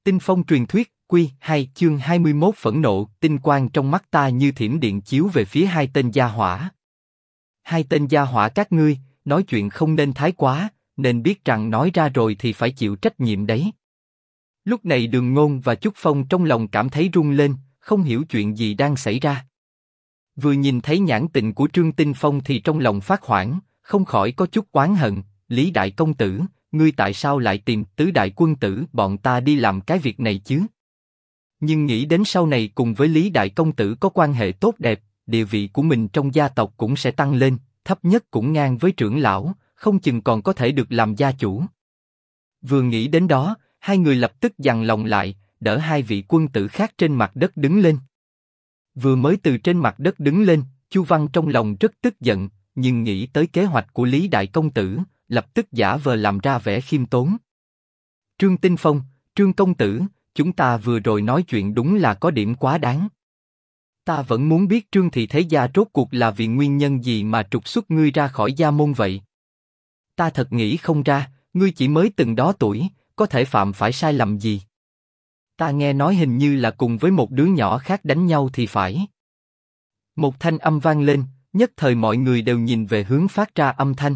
Tinh phong truyền thuyết, Quy 2 chương 21 phẫn nộ, tinh quang trong mắt ta như thiểm điện chiếu về phía hai tên gia hỏa. Hai tên gia hỏa các ngươi, nói chuyện không nên thái quá, nên biết rằng nói ra rồi thì phải chịu trách nhiệm đấy. Lúc này Đường Ngôn và Chúc Phong trong lòng cảm thấy run lên, không hiểu chuyện gì đang xảy ra. Vừa nhìn thấy nhãn tình của Trương Tinh Phong thì trong lòng phát hoảng, không khỏi có chút oán hận. Lý đại công tử, ngươi tại sao lại tìm Tứ đại quân tử bọn ta đi làm cái việc này chứ? Nhưng nghĩ đến sau này cùng với Lý đại công tử có quan hệ tốt đẹp, địa vị của mình trong gia tộc cũng sẽ tăng lên, thấp nhất cũng ngang với trưởng lão, không chừng còn có thể được làm gia chủ. Vừa nghĩ đến đó, hai người lập tức dằn lòng lại, đỡ hai vị quân tử khác trên mặt đất đứng lên. Vừa mới từ trên mặt đất đứng lên, Chu Văn trong lòng rất tức giận, nhưng nghĩ tới kế hoạch của Lý đại công tử, lập tức giả vờ làm ra vẻ khiêm tốn. Trương Tinh Phong, Trương công tử, chúng ta vừa rồi nói chuyện đúng là có điểm quá đáng. Ta vẫn muốn biết Trương thị thế gia rốt cuộc là vì nguyên nhân gì mà trục xuất ngươi ra khỏi gia môn vậy. Ta thật nghĩ không ra, ngươi chỉ mới từng đó tuổi, có thể phạm phải sai lầm gì. Ta nghe nói hình như là cùng với một đứa nhỏ khác đánh nhau thì phải. Một thanh âm vang lên, nhất thời mọi người đều nhìn về hướng phát ra âm thanh.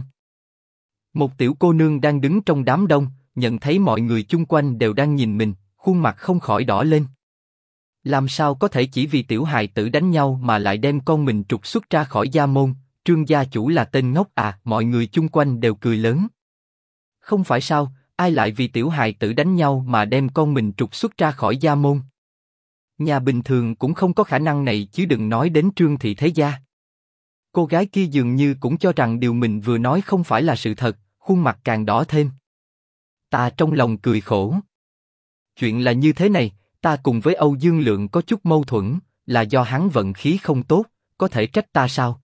Một tiểu cô nương đang đứng trong đám đông, nhận thấy mọi người chung quanh đều đang nhìn mình, khuôn mặt không khỏi đỏ lên. Làm sao có thể chỉ vì tiểu hài tử đánh nhau mà lại đem con mình trục xuất ra khỏi gia môn? Trương gia chủ là tên ngốc à? Mọi người chung quanh đều cười lớn. Không phải sao, ai lại vì tiểu hài tử đánh nhau mà đem con mình trục xuất ra khỏi gia môn? Nhà bình thường cũng không có khả năng này chứ đừng nói đến Trương thị thế gia. Cô gái kia dường như cũng cho rằng điều mình vừa nói không phải là sự thật, khuôn mặt càng đỏ thêm. Ta trong lòng cười khổ. Chuyện là như thế này, ta cùng với Âu Dương Lượng có chút mâu thuẫn, là do hắn vận khí không tốt, có thể trách ta sao?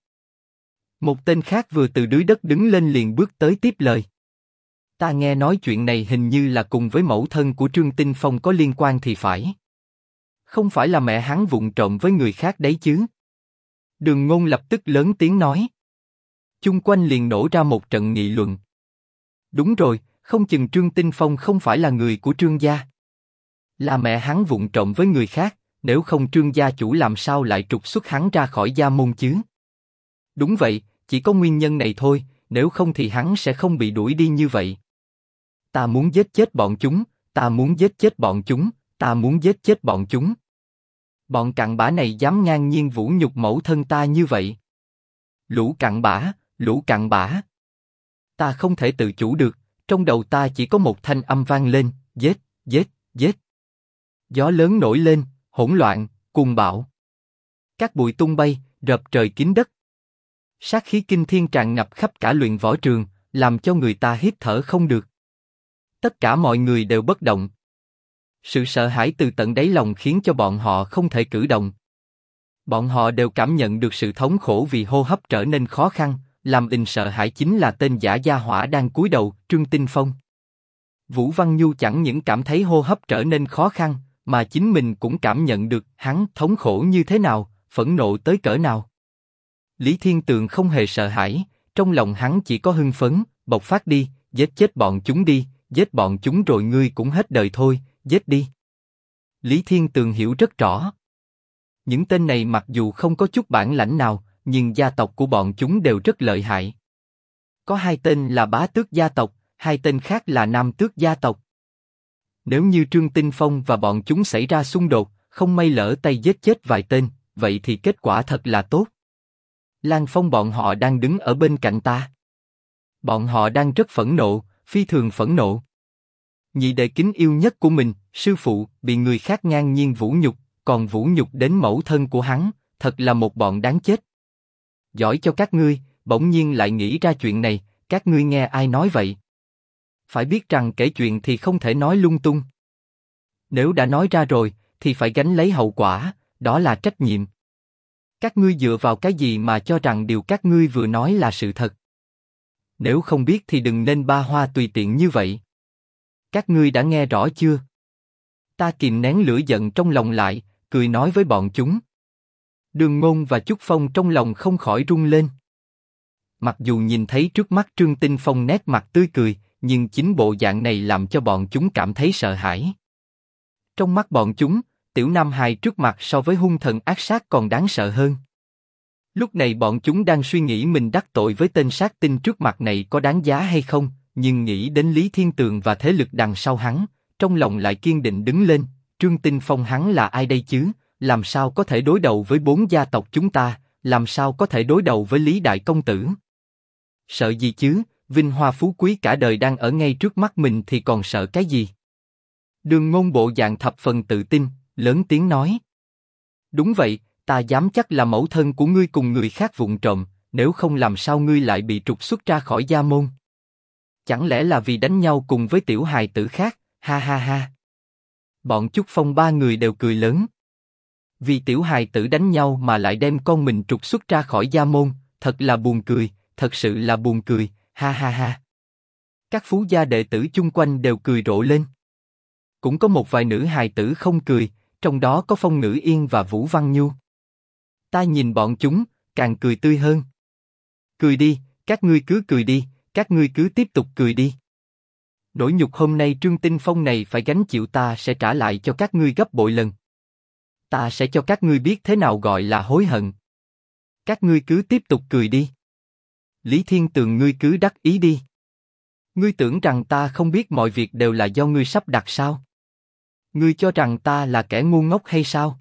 Một tên khác vừa từ dưới đất đứng lên liền bước tới tiếp lời. Ta nghe nói chuyện này hình như là cùng với mẫu thân của Trương Tinh Phong có liên quan thì phải. Không phải là mẹ hắn vụng trộm với người khác đấy chứ? Đường Ngôn lập tức lớn tiếng nói. Chung quanh liền nổ ra một trận nghị luận. Đúng rồi, không chừng Trương Tinh Phong không phải là người của Trương gia. Là mẹ hắn vụng trộm với người khác, nếu không Trương gia chủ làm sao lại trục xuất hắn ra khỏi gia môn chứ? Đúng vậy, chỉ có nguyên nhân này thôi, nếu không thì hắn sẽ không bị đuổi đi như vậy. Ta muốn giết chết bọn chúng, ta muốn giết chết bọn chúng, ta muốn giết chết bọn chúng. Bọn cặn bã này dám ngang nhiên vũ nhục mẫu thân ta như vậy. Lũ cặn bã, lũ cặn bã. Ta không thể tự chủ được, trong đầu ta chỉ có một thanh âm vang lên, giết, giết, giết. Gió lớn nổi lên, hỗn loạn, cuồng bạo. Các bụi tung bay, rợp trời kín đất. Sát khí kinh thiên tràn ngập khắp cả luyện võ trường, làm cho người ta hít thở không được. Tất cả mọi người đều bất động. Sự sợ hãi từ tận đáy lòng khiến cho bọn họ không thể cử động. Bọn họ đều cảm nhận được sự thống khổ vì hô hấp trở nên khó khăn, làm in sợ hãi chính là tên giả gia hỏa đang cúi đầu, Trương Tinh Phong. Vũ Văn Nhu chẳng những cảm thấy hô hấp trở nên khó khăn, mà chính mình cũng cảm nhận được hắn thống khổ như thế nào, phẫn nộ tới cỡ nào. Lý Thiên Tường không hề sợ hãi, trong lòng hắn chỉ có hưng phấn, bộc phát đi, giết chết bọn chúng đi, giết bọn chúng rồi ngươi cũng hết đời thôi, giết đi. Lý Thiên Tường hiểu rất rõ. Những tên này mặc dù không có chút bản lãnh nào, nhưng gia tộc của bọn chúng đều rất lợi hại. Có hai tên là bá tước gia tộc, hai tên khác là nam tước gia tộc. Nếu như Trương Tinh Phong và bọn chúng xảy ra xung đột, không may lỡ tay giết chết vài tên, vậy thì kết quả thật là tốt. Lan Phong bọn họ đang đứng ở bên cạnh ta. Bọn họ đang rất phẫn nộ, phi thường phẫn nộ. Nhị đệ kính yêu nhất của mình, sư phụ, bị người khác ngang nhiên vũ nhục, còn vũ nhục đến mẫu thân của hắn, thật là một bọn đáng chết. Giỏi cho các ngươi, bỗng nhiên lại nghĩ ra chuyện này, các ngươi nghe ai nói vậy? Phải biết rằng kể chuyện thì không thể nói lung tung. Nếu đã nói ra rồi, thì phải gánh lấy hậu quả, đó là trách nhiệm. Các ngươi dựa vào cái gì mà cho rằng điều các ngươi vừa nói là sự thật? Nếu không biết thì đừng nên ba hoa tùy tiện như vậy. Các ngươi đã nghe rõ chưa? Ta kìm nén lửa giận trong lòng lại, cười nói với bọn chúng. Đường Ngôn và Chúc Phong trong lòng không khỏi run lên. Mặc dù nhìn thấy trước mắt Trương Tinh Phong nét mặt tươi cười, nhưng chính bộ dạng này làm cho bọn chúng cảm thấy sợ hãi. Trong mắt bọn chúng, Tiểu Nam Hài trước mặt so với hung thần ác sát còn đáng sợ hơn. Lúc này bọn chúng đang suy nghĩ mình đắc tội với tên sát tinh trước mặt này có đáng giá hay không, nhưng nghĩ đến Lý Thiên Tường và thế lực đằng sau hắn, trong lòng lại kiên định đứng lên. Trương Tinh Phong hắn là ai đây chứ? Làm sao có thể đối đầu với 4 gia tộc chúng ta? Làm sao có thể đối đầu với Lý Đại Công Tử? Sợ gì chứ? Vinh hoa phú quý cả đời đang ở ngay trước mắt mình thì còn sợ cái gì? Đường Ngôn bộ dạng thập phần tự tin, lớn tiếng nói. Đúng vậy, ta dám chắc là mẫu thân của ngươi cùng người khác vụng trộm, nếu không làm sao ngươi lại bị trục xuất ra khỏi gia môn? Chẳng lẽ là vì đánh nhau cùng với tiểu hài tử khác? Ha ha ha. Bọn Chúc Phong 3 người đều cười lớn. Vì tiểu hài tử đánh nhau mà lại đem con mình trục xuất ra khỏi gia môn, thật là buồn cười, thật sự là buồn cười, ha ha ha. Các phú gia đệ tử chung quanh đều cười rộ lên. Cũng có một vài nữ hài tử không cười, trong đó có Phong Ngữ Yên và Vũ Văn Nhu. Ta nhìn bọn chúng, càng cười tươi hơn. Cười đi, các ngươi cứ cười đi, các ngươi cứ tiếp tục cười đi. Nỗi nhục hôm nay Trương Tinh Phong này phải gánh chịu ta sẽ trả lại cho các ngươi gấp bội lần. Ta sẽ cho các ngươi biết thế nào gọi là hối hận. Các ngươi cứ tiếp tục cười đi. Lý Thiên Tường ngươi cứ đắc ý đi. Ngươi tưởng rằng ta không biết mọi việc đều là do ngươi sắp đặt sao? Ngươi cho rằng ta là kẻ ngu ngốc hay sao?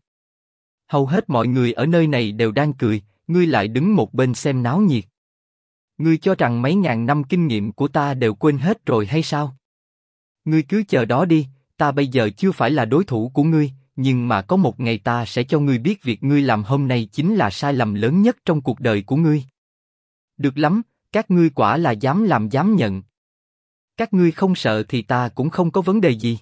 Hầu hết mọi người ở nơi này đều đang cười, ngươi lại đứng một bên xem náo nhiệt. Ngươi cho rằng mấy ngàn năm kinh nghiệm của ta đều quên hết rồi hay sao? Ngươi cứ chờ đó đi, ta bây giờ chưa phải là đối thủ của ngươi, nhưng mà có một ngày ta sẽ cho ngươi biết việc ngươi làm hôm nay chính là sai lầm lớn nhất trong cuộc đời của ngươi. Được lắm, các ngươi quả là dám làm dám nhận. Các ngươi không sợ thì ta cũng không có vấn đề gì.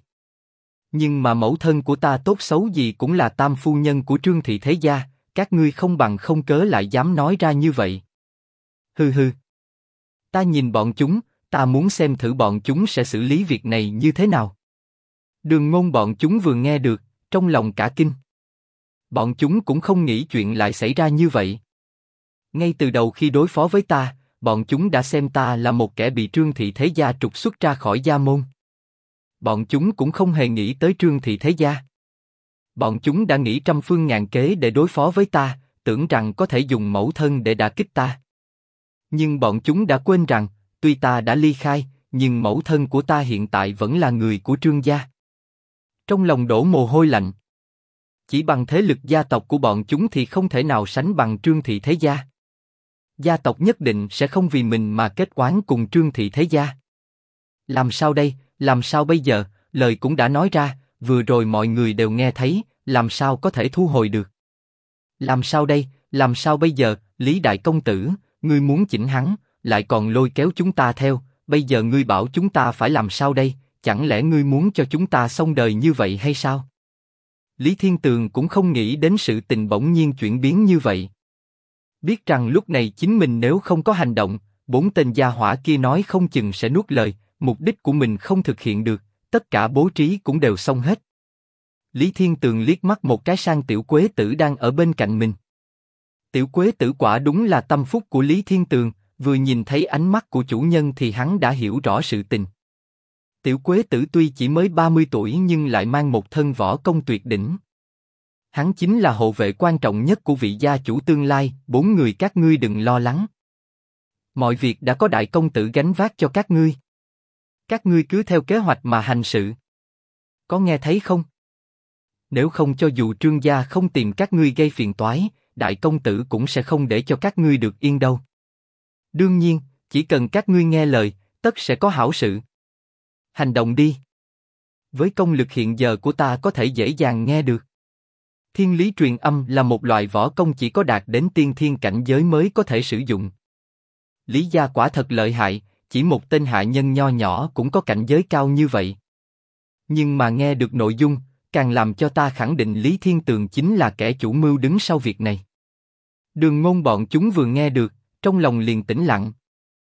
Nhưng mà mẫu thân của ta tốt xấu gì cũng là tam phu nhân của Trương thị thế gia, các ngươi không bằng không cớ lại dám nói ra như vậy. Hừ hừ. Ta nhìn bọn chúng, ta muốn xem thử bọn chúng sẽ xử lý việc này như thế nào. Đường Ngôn bọn chúng vừa nghe được, trong lòng cả kinh. Bọn chúng cũng không nghĩ chuyện lại xảy ra như vậy. Ngay từ đầu khi đối phó với ta, bọn chúng đã xem ta là một kẻ bị Trương thị thế gia trục xuất ra khỏi gia môn. Bọn chúng cũng không hề nghĩ tới Trương thị thế gia. Bọn chúng đã nghĩ trăm phương ngàn kế để đối phó với ta, tưởng rằng có thể dùng mẫu thân để đả kích ta. Nhưng bọn chúng đã quên rằng, tuy ta đã ly khai, nhưng mẫu thân của ta hiện tại vẫn là người của Trương gia. Trong lòng đổ mồ hôi lạnh. Chỉ bằng thế lực gia tộc của bọn chúng thì không thể nào sánh bằng Trương thị thế gia. Gia tộc nhất định sẽ không vì mình mà kết oán cùng Trương thị thế gia. Làm sao đây, làm sao bây giờ, lời cũng đã nói ra, vừa rồi mọi người đều nghe thấy, làm sao có thể thu hồi được. Làm sao đây, làm sao bây giờ, Lý Đại Công Tử, ngươi muốn chỉnh hắn, lại còn lôi kéo chúng ta theo, bây giờ ngươi bảo chúng ta phải làm sao đây, chẳng lẽ ngươi muốn cho chúng ta xong đời như vậy hay sao? Lý Thiên Tường cũng không nghĩ đến sự tình bỗng nhiên chuyển biến như vậy. Biết rằng lúc này chính mình nếu không có hành động, 4 tên gia hỏa kia nói không chừng sẽ nuốt lời, mục đích của mình không thực hiện được, tất cả bố trí cũng đều xong hết. Lý Thiên Tường liếc mắt một cái sang Tiểu Quế Tử đang ở bên cạnh mình. Tiểu Quế Tử quả đúng là tâm phúc của Lý Thiên Tường, vừa nhìn thấy ánh mắt của chủ nhân thì hắn đã hiểu rõ sự tình. Tiểu Quế Tử tuy chỉ mới 30 tuổi nhưng lại mang một thân võ công tuyệt đỉnh. Hắn chính là hộ vệ quan trọng nhất của vị gia chủ tương lai, 4 người các ngươi đừng lo lắng. Mọi việc đã có Đại Công Tử gánh vác cho các ngươi. Các ngươi cứ theo kế hoạch mà hành sự. Có nghe thấy không? Nếu không cho dù Trương gia không tìm các ngươi gây phiền toái, Đại Công Tử cũng sẽ không để cho các ngươi được yên đâu. Đương nhiên, chỉ cần các ngươi nghe lời, tất sẽ có hảo sự. Hành động đi. Với công lực hiện giờ của ta có thể dễ dàng nghe được. Thiên lý truyền âm là một loại võ công chỉ có đạt đến tiên thiên cảnh giới mới có thể sử dụng. Lý gia quả thật lợi hại, chỉ một tên hạ nhân nho nhỏ cũng có cảnh giới cao như vậy. Nhưng mà nghe được nội dung, càng làm cho ta khẳng định Lý Thiên Tường chính là kẻ chủ mưu đứng sau việc này. Đường Ngôn bọn chúng vừa nghe được, trong lòng liền tĩnh lặng.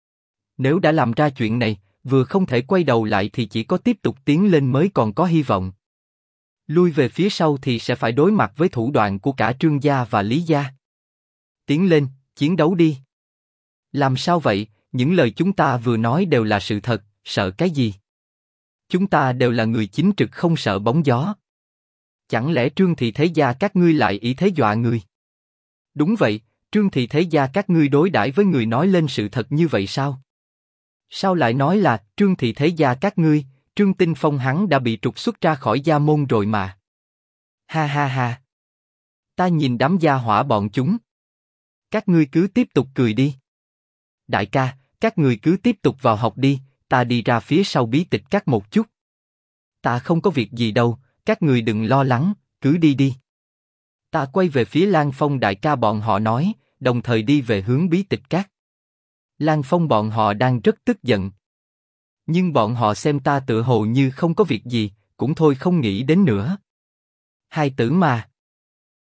Nếu đã làm ra chuyện này, vừa không thể quay đầu lại thì chỉ có tiếp tục tiến lên mới còn có hy vọng. Lui về phía sau thì sẽ phải đối mặt với thủ đoạn của cả Trương gia và Lý gia. Tiến lên, chiến đấu đi. Làm sao vậy, những lời chúng ta vừa nói đều là sự thật, sợ cái gì? Chúng ta đều là người chính trực không sợ bóng gió. Chẳng lẽ Trương thị thế gia các ngươi lại ý thế dọa người? Đúng vậy, Trương thị thế gia các ngươi đối đãi với người nói lên sự thật như vậy sao? Sao lại nói là Trương thị thế gia các ngươi? Trương Tinh Phong hắn đã bị trục xuất ra khỏi gia môn rồi mà. Ha ha ha. Ta nhìn đám gia hỏa bọn chúng. Các ngươi cứ tiếp tục cười đi. Đại ca, các người cứ tiếp tục vào học đi, ta đi ra phía sau bí tịch các một chút. Ta không có việc gì đâu, các người đừng lo lắng, cứ đi đi. Ta quay về phía Lan Phong đại ca bọn họ nói, đồng thời đi về hướng bí tịch các. Lan Phong bọn họ đang rất tức giận. Nhưng bọn họ xem ta tựa hồ như không có việc gì, cũng thôi không nghĩ đến nữa. Hai tử mà.